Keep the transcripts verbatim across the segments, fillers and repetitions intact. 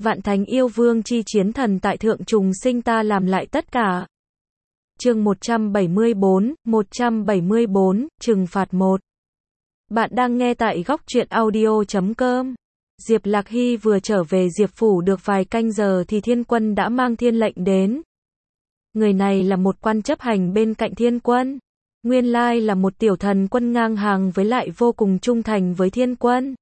Vạn thánh yêu vương chi chiến thần tại thượng trùng sinh ta làm lại tất cả. Chương một trăm bảy mươi bốn, một trăm bảy mươi bốn, trừng phạt một. Bạn đang nghe tại góc truyện audio chấm com. Diệp Lạc Hy vừa trở về Diệp Phủ được vài canh giờ thì Thiên Quân đã mang thiên lệnh đến. Người này là một quan chấp hành bên cạnh Thiên Quân. Nguyên lai là một tiểu thần quân ngang hàng với lại vô cùng trung thành với Thiên Quân.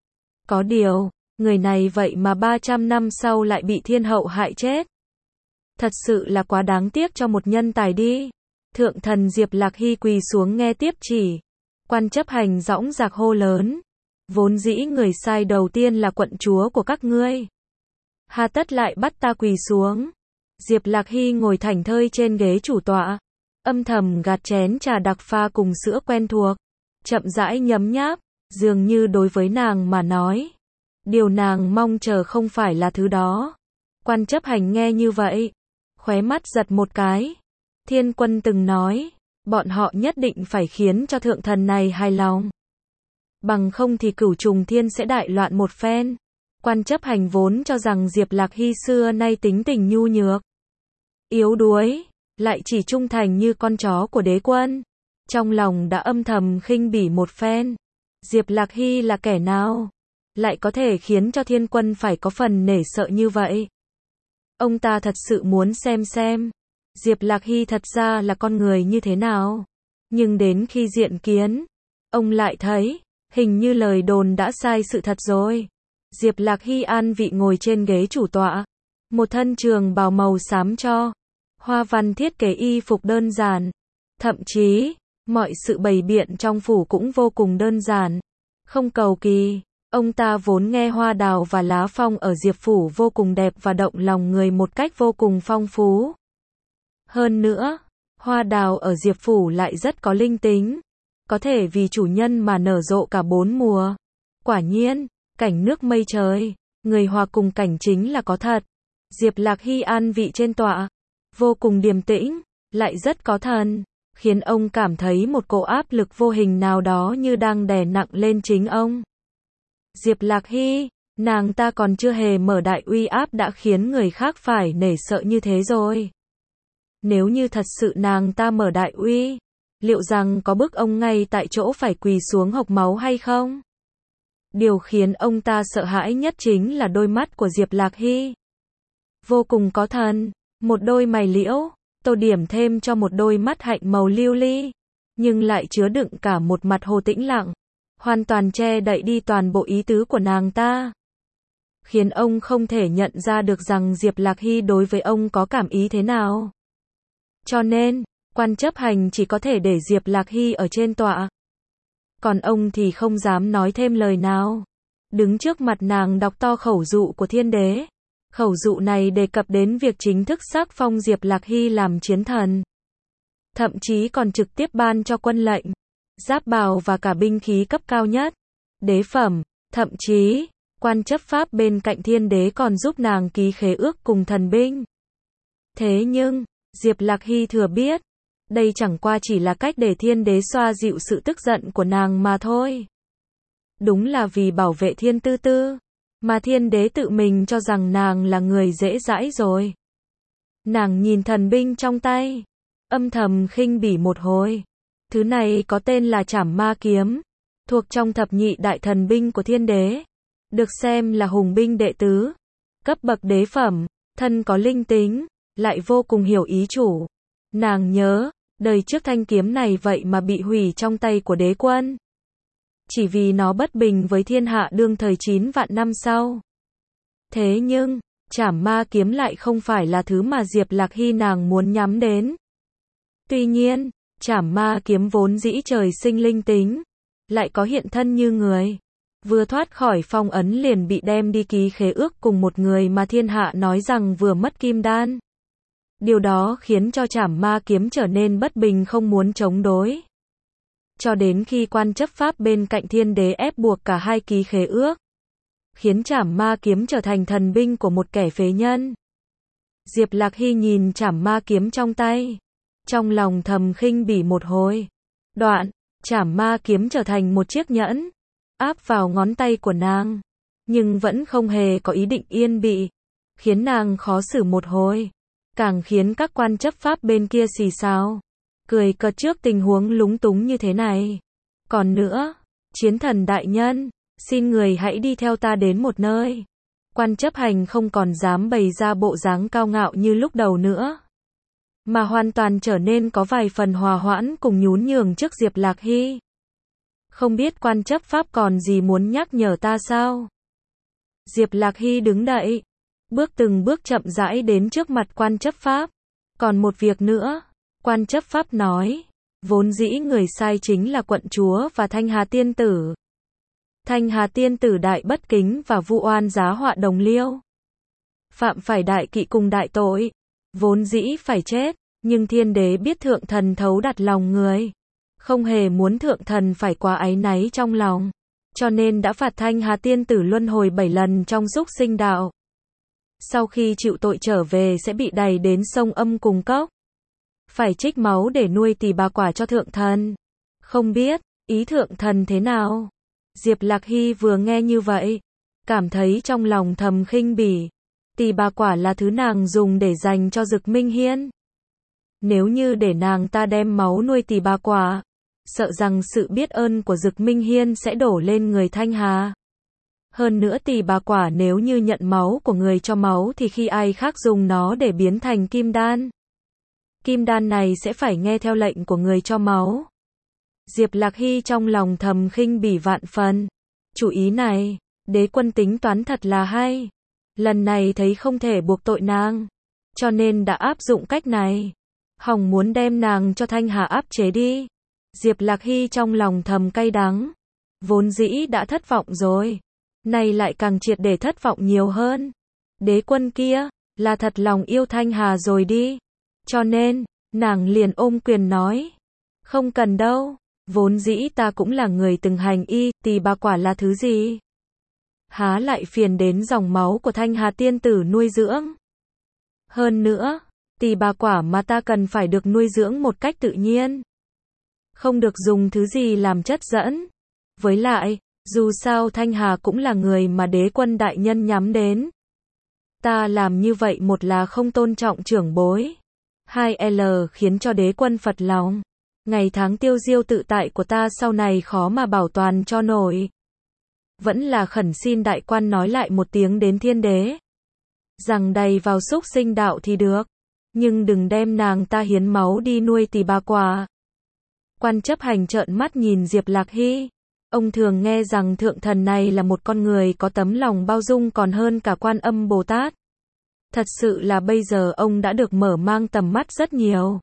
Có điều, người này vậy mà ba trăm năm sau lại bị thiên hậu hại chết. Thật sự là quá đáng tiếc cho một nhân tài đi. Thượng thần Diệp Lạc Hy quỳ xuống nghe tiếp chỉ. Quan chấp hành dõng dạc hô lớn. Vốn dĩ người sai đầu tiên là quận chúa của các ngươi. Hà tất lại bắt ta quỳ xuống. Diệp Lạc Hy ngồi thảnh thơi trên ghế chủ tọa. Âm thầm gạt chén trà đặc pha cùng sữa quen thuộc. Chậm rãi nhấm nháp. Dường như đối với nàng mà nói. Điều nàng mong chờ không phải là thứ đó. Quan chấp hành nghe như vậy. Khóe mắt giật một cái. Thiên Quân từng nói. Bọn họ nhất định phải khiến cho thượng thần này hài lòng. Bằng không thì cửu trùng thiên sẽ đại loạn một phen. Quan chấp hành vốn cho rằng Diệp Lạc Hy xưa nay tính tình nhu nhược. Yếu đuối. Lại chỉ trung thành như con chó của đế quân. Trong lòng đã âm thầm khinh bỉ một phen. Diệp Lạc Hy là kẻ nào? Lại có thể khiến cho Thiên Quân phải có phần nể sợ như vậy. Ông ta thật sự muốn xem xem. Diệp Lạc Hy thật ra là con người như thế nào. Nhưng đến khi diện kiến. Ông lại thấy. Hình như lời đồn đã sai sự thật rồi. Diệp Lạc Hy an vị ngồi trên ghế chủ tọa. Một thân trường bào màu xám cho. Hoa văn thiết kế y phục đơn giản. Thậm chí, mọi sự bày biện trong phủ cũng vô cùng đơn giản. Không cầu kỳ. Ông ta vốn nghe hoa đào và lá phong ở Diệp Phủ vô cùng đẹp và động lòng người một cách vô cùng phong phú. Hơn nữa, hoa đào ở Diệp Phủ lại rất có linh tính. Có thể vì chủ nhân mà nở rộ cả bốn mùa. Quả nhiên, cảnh nước mây trời, người hòa cùng cảnh chính là có thật. Diệp Lạc Hy an vị trên tọa, vô cùng điềm tĩnh, lại rất có thần, khiến ông cảm thấy một cỗ áp lực vô hình nào đó như đang đè nặng lên chính ông. Diệp Lạc Hy, nàng ta còn chưa hề mở đại uy áp đã khiến người khác phải nể sợ như thế rồi. Nếu như thật sự nàng ta mở đại uy, liệu rằng có bức ông ngay tại chỗ phải quỳ xuống hộc máu hay không? Điều khiến ông ta sợ hãi nhất chính là đôi mắt của Diệp Lạc Hy. Vô cùng có thần, một đôi mày liễu, tô điểm thêm cho một đôi mắt hạnh màu lưu ly, nhưng lại chứa đựng cả một mặt hồ tĩnh lặng, hoàn toàn che đậy đi toàn bộ ý tứ của nàng ta. Khiến ông không thể nhận ra được rằng Diệp Lạc Hy đối với ông có cảm ý thế nào. Cho nên, quan chấp hành chỉ có thể để Diệp Lạc Hy ở trên tọa. Còn ông thì không dám nói thêm lời nào. Đứng trước mặt nàng đọc to khẩu dụ của thiên đế. Khẩu dụ này đề cập đến việc chính thức xác phong Diệp Lạc Hy làm chiến thần. Thậm chí còn trực tiếp ban cho quân lệnh, giáp bào và cả binh khí cấp cao nhất, đế phẩm, thậm chí, quan chấp pháp bên cạnh thiên đế còn giúp nàng ký khế ước cùng thần binh. Thế nhưng, Diệp Lạc Hy thừa biết, đây chẳng qua chỉ là cách để thiên đế xoa dịu sự tức giận của nàng mà thôi. Đúng là vì bảo vệ thiên tư tư, mà thiên đế tự mình cho rằng nàng là người dễ dãi rồi. Nàng nhìn thần binh trong tay, âm thầm khinh bỉ một hồi. Thứ này có tên là Trảm Ma Kiếm, thuộc trong thập nhị đại thần binh của thiên đế, được xem là hùng binh đệ tứ, cấp bậc đế phẩm, thân có linh tính, lại vô cùng hiểu ý chủ. Nàng nhớ, đời trước thanh kiếm này vậy mà bị hủy trong tay của đế quân. Chỉ vì nó bất bình với thiên hạ đương thời chín vạn năm sau. Thế nhưng, Trảm Ma Kiếm lại không phải là thứ mà Diệp Lạc Hy nàng muốn nhắm đến. Tuy nhiên, Trảm Ma Kiếm vốn dĩ trời sinh linh tính, lại có hiện thân như người. Vừa thoát khỏi phong ấn liền bị đem đi ký khế ước cùng một người mà thiên hạ nói rằng vừa mất kim đan. Điều đó khiến cho Trảm Ma Kiếm trở nên bất bình không muốn chống đối. Cho đến khi quan chấp pháp bên cạnh thiên đế ép buộc cả hai ký khế ước, khiến Trảm Ma Kiếm trở thành thần binh của một kẻ phế nhân. Diệp Lạc Hy nhìn Trảm Ma Kiếm trong tay, trong lòng thầm khinh bỉ một hồi. Đoạn, Trảm Ma Kiếm trở thành một chiếc nhẫn, áp vào ngón tay của nàng. nhưng vẫn không hề có ý định yên bị, khiến nàng khó xử một hồi, càng khiến các quan chấp pháp bên kia xì xào, cười cợt trước tình huống lúng túng như thế này. Còn nữa, chiến thần đại nhân, xin người hãy đi theo ta đến một nơi. Quan chấp hành không còn dám bày ra bộ dáng cao ngạo như lúc đầu nữa, mà hoàn toàn trở nên có vài phần hòa hoãn cùng nhún nhường trước Diệp Lạc Hy. Không biết quan chấp pháp còn gì muốn nhắc nhở ta sao? Diệp Lạc Hy đứng dậy, bước từng bước chậm rãi đến trước mặt quan chấp pháp. Còn một việc nữa, quan chấp pháp nói, vốn dĩ người sai chính là quận chúa và Thanh Hà tiên tử. Thanh Hà tiên tử đại bất kính và vu oan giá họa đồng liêu, phạm phải đại kỵ cùng đại tội, vốn dĩ phải chết, nhưng thiên đế biết thượng thần thấu đặt lòng người, không hề muốn thượng thần phải quá áy náy trong lòng, cho nên đã phạt Thanh Hà tiên tử luân hồi bảy lần trong súc sinh đạo. Sau khi chịu tội trở về sẽ bị đày đến sông Âm cùng cốc, phải trích máu để nuôi tỳ bà quả cho thượng thần. Không biết ý thượng thần thế nào? Diệp Lạc Hy vừa nghe như vậy, cảm thấy trong lòng thầm khinh bỉ. Tỳ bà quả là thứ nàng dùng để dành cho Dực Minh Hiên. Nếu như để nàng ta đem máu nuôi tỳ bà quả, sợ rằng sự biết ơn của Dực Minh Hiên sẽ đổ lên người Thanh Hà. Hơn nữa tỳ bà quả nếu như nhận máu của người cho máu thì khi ai khác dùng nó để biến thành kim đan, kim đan này sẽ phải nghe theo lệnh của người cho máu. Diệp Lạc Hy trong lòng thầm khinh bỉ vạn phần. Chủ ý này, đế quân tính toán thật là hay. Lần này thấy không thể buộc tội nàng, cho nên đã áp dụng cách này. Hỏng muốn đem nàng cho Thanh Hà áp chế đi. Diệp Lạc Hy trong lòng thầm cay đắng. Vốn dĩ đã thất vọng rồi, nay lại càng triệt để thất vọng nhiều hơn. Đế quân kia, là thật lòng yêu Thanh Hà rồi đi. Cho nên, nàng liền ôm quyền nói. Không cần đâu, vốn dĩ ta cũng là người từng hành y, tỳ bà quả là thứ gì? Há lại phiền đến dòng máu của Thanh Hà tiên tử nuôi dưỡng. Hơn nữa, tỳ bà quả mà ta cần phải được nuôi dưỡng một cách tự nhiên, không được dùng thứ gì làm chất dẫn. Với lại, dù sao Thanh Hà cũng là người mà đế quân đại nhân nhắm đến. Ta làm như vậy một là không tôn trọng trưởng bối, hai là khiến cho đế quân phật lòng. Ngày tháng tiêu diêu tự tại của ta sau này khó mà bảo toàn cho nổi. Vẫn là khẩn xin đại quan nói lại một tiếng đến thiên đế, rằng đầy vào súc sinh đạo thì được, nhưng đừng đem nàng ta hiến máu đi nuôi tỳ bà quả. Quan chấp hành trợn mắt nhìn Diệp Lạc Hy. Ông thường nghe rằng thượng thần này là một con người có tấm lòng bao dung còn hơn cả Quan Âm Bồ Tát. Thật sự là bây giờ ông đã được mở mang tầm mắt rất nhiều.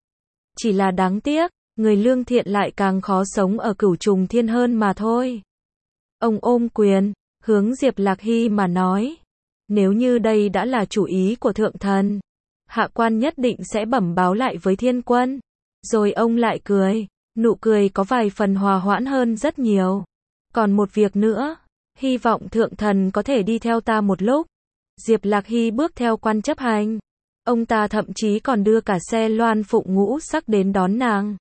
Chỉ là đáng tiếc, người lương thiện lại càng khó sống ở cửu trùng thiên hơn mà thôi. Ông ôm quyền, hướng Diệp Lạc Hy mà nói. Nếu như đây đã là chủ ý của thượng thần, hạ quan nhất định sẽ bẩm báo lại với thiên quân. Rồi ông lại cười, nụ cười có vài phần hòa hoãn hơn rất nhiều. Còn một việc nữa, hy vọng thượng thần có thể đi theo ta một lúc. Diệp Lạc Hy bước theo quan chấp hành. Ông ta thậm chí còn đưa cả xe loan phụng ngũ sắc đến đón nàng.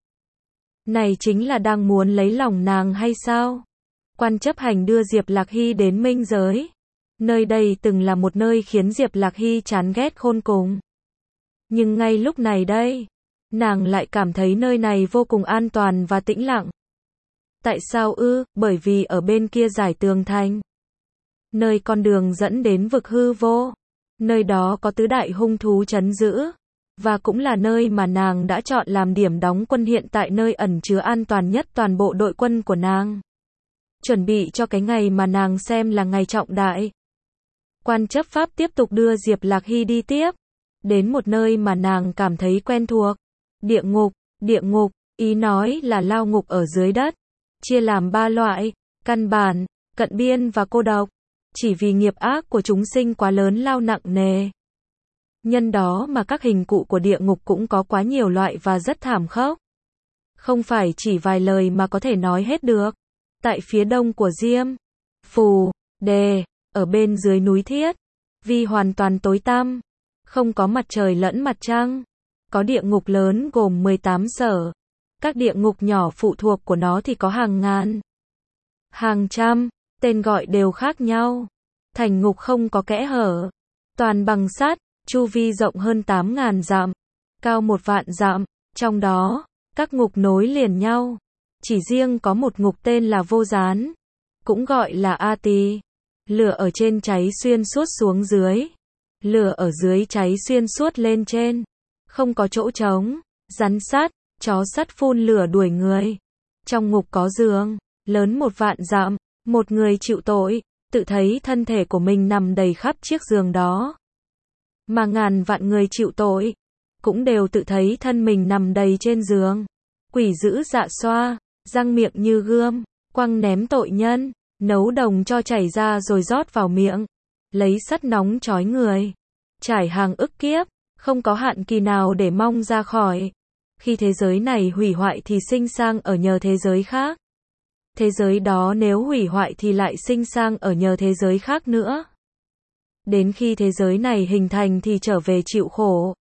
Này chính là đang muốn lấy lòng nàng hay sao? Quan chấp hành đưa Diệp Lạc Hy đến minh giới. Nơi đây từng là một nơi khiến Diệp Lạc Hy chán ghét khôn cùng. Nhưng ngay lúc này đây, nàng lại cảm thấy nơi này vô cùng an toàn và tĩnh lặng. Tại sao ư? Bởi vì ở bên kia dải tường thành, nơi con đường dẫn đến vực hư vô, nơi đó có tứ đại hung thú trấn giữ, và cũng là nơi mà nàng đã chọn làm điểm đóng quân hiện tại, nơi ẩn chứa an toàn nhất toàn bộ đội quân của nàng. Chuẩn bị cho cái ngày mà nàng xem là ngày trọng đại. Quan chấp pháp tiếp tục đưa Diệp Lạc Hy đi tiếp, đến một nơi mà nàng cảm thấy quen thuộc. Địa ngục, địa ngục, ý nói là lao ngục ở dưới đất, chia làm ba loại, căn bản, cận biên và cô độc. Chỉ vì nghiệp ác của chúng sinh quá lớn lao nặng nề. Nhân đó mà các hình cụ của địa ngục cũng có quá nhiều loại và rất thảm khốc. Không phải chỉ vài lời mà có thể nói hết được. Tại phía đông của Diêm Phù Đề, ở bên dưới núi Thiết Vi hoàn toàn tối tăm, không có mặt trời lẫn mặt trăng. Có địa ngục lớn gồm mười tám sở. Các địa ngục nhỏ phụ thuộc của nó thì có hàng ngàn, hàng trăm, tên gọi đều khác nhau. Thành ngục không có kẽ hở, toàn bằng sắt, chu vi rộng hơn tám ngàn dặm, cao một vạn dặm, trong đó, các ngục nối liền nhau. Chỉ riêng có một ngục tên là Vô Gián, cũng gọi là A Tỳ. Lửa ở trên cháy xuyên suốt xuống dưới, lửa ở dưới cháy xuyên suốt lên trên, không có chỗ trống, rắn sắt, chó sắt phun lửa đuổi người. Trong ngục có giường, lớn một vạn dặm, một người chịu tội, tự thấy thân thể của mình nằm đầy khắp chiếc giường đó. Mà ngàn vạn người chịu tội, cũng đều tự thấy thân mình nằm đầy trên giường. Quỷ dữ dạ xoa, răng miệng như gươm, quăng ném tội nhân, nấu đồng cho chảy ra rồi rót vào miệng, lấy sắt nóng trói người, trải hàng ức kiếp, không có hạn kỳ nào để mong ra khỏi. Khi thế giới này hủy hoại thì sinh sang ở nhờ thế giới khác. Thế giới đó nếu hủy hoại thì lại sinh sang ở nhờ thế giới khác nữa. Đến khi thế giới này hình thành thì trở về chịu khổ.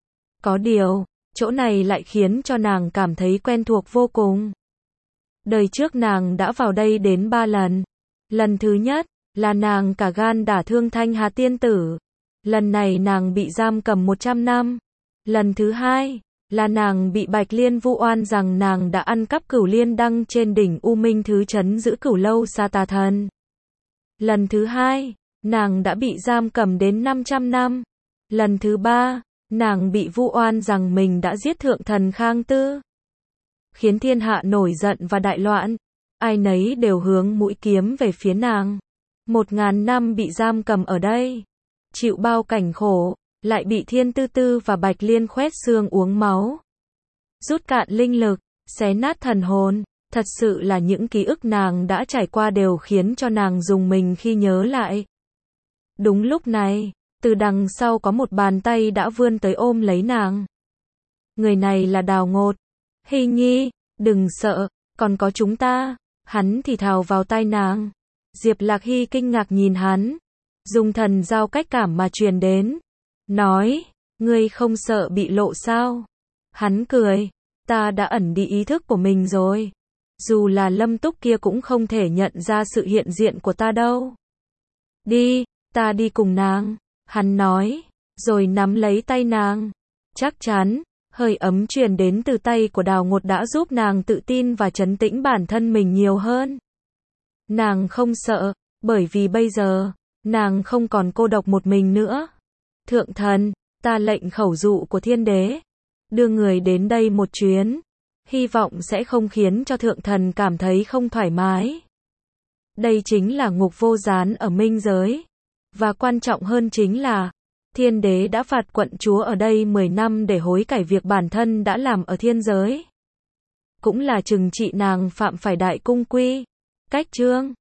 Có điều, chỗ này lại khiến cho nàng cảm thấy quen thuộc vô cùng. Đời trước nàng đã vào đây đến ba lần. Lần thứ nhất, là nàng cả gan đả thương Thanh Hà tiên tử. Lần này nàng bị giam cầm một trăm năm. Lần thứ hai, là nàng bị Bạch Liên vu oan rằng nàng đã ăn cắp Cửu Liên đăng trên đỉnh U Minh Thứ trấn giữ Cửu Lâu Sa Tà Thần. Lần thứ hai, nàng đã bị giam cầm đến năm trăm năm. Lần thứ ba, nàng bị vu oan rằng mình đã giết thượng thần Khang Tư, khiến thiên hạ nổi giận và đại loạn. Ai nấy đều hướng mũi kiếm về phía nàng. Một ngàn năm bị giam cầm ở đây, chịu bao cảnh khổ, lại bị Thiên Tư Tư và Bạch Liên khoét xương uống máu, rút cạn linh lực, xé nát thần hồn. Thật sự là những ký ức nàng đã trải qua đều khiến cho nàng rùng mình khi nhớ lại. Đúng lúc này, từ đằng sau có một bàn tay đã vươn tới ôm lấy nàng. Người này là Đào Ngột. Hy Nhi, đừng sợ, còn có chúng ta. Hắn thì thào vào tai nàng. Diệp Lạc Hy kinh ngạc nhìn hắn, dùng thần giao cách cảm mà truyền đến, nói, ngươi không sợ bị lộ sao? Hắn cười, ta đã ẩn đi ý thức của mình rồi. Dù là Lâm Túc kia cũng không thể nhận ra sự hiện diện của ta đâu. Đi, ta đi cùng nàng, hắn nói, rồi nắm lấy tay nàng. Chắc chắn, hơi ấm truyền đến từ tay của Đào Ngột đã giúp nàng tự tin và trấn tĩnh bản thân mình nhiều hơn. Nàng không sợ, bởi vì bây giờ, nàng không còn cô độc một mình nữa. Thượng thần, ta lệnh khẩu dụ của thiên đế, đưa người đến đây một chuyến, hy vọng sẽ không khiến cho thượng thần cảm thấy không thoải mái. Đây chính là ngục Vô Gián ở minh giới. Và quan trọng hơn chính là, thiên đế đã phạt quận chúa ở đây mười năm để hối cải việc bản thân đã làm ở thiên giới. Cũng là trừng trị nàng phạm phải đại cung quy, cách chương.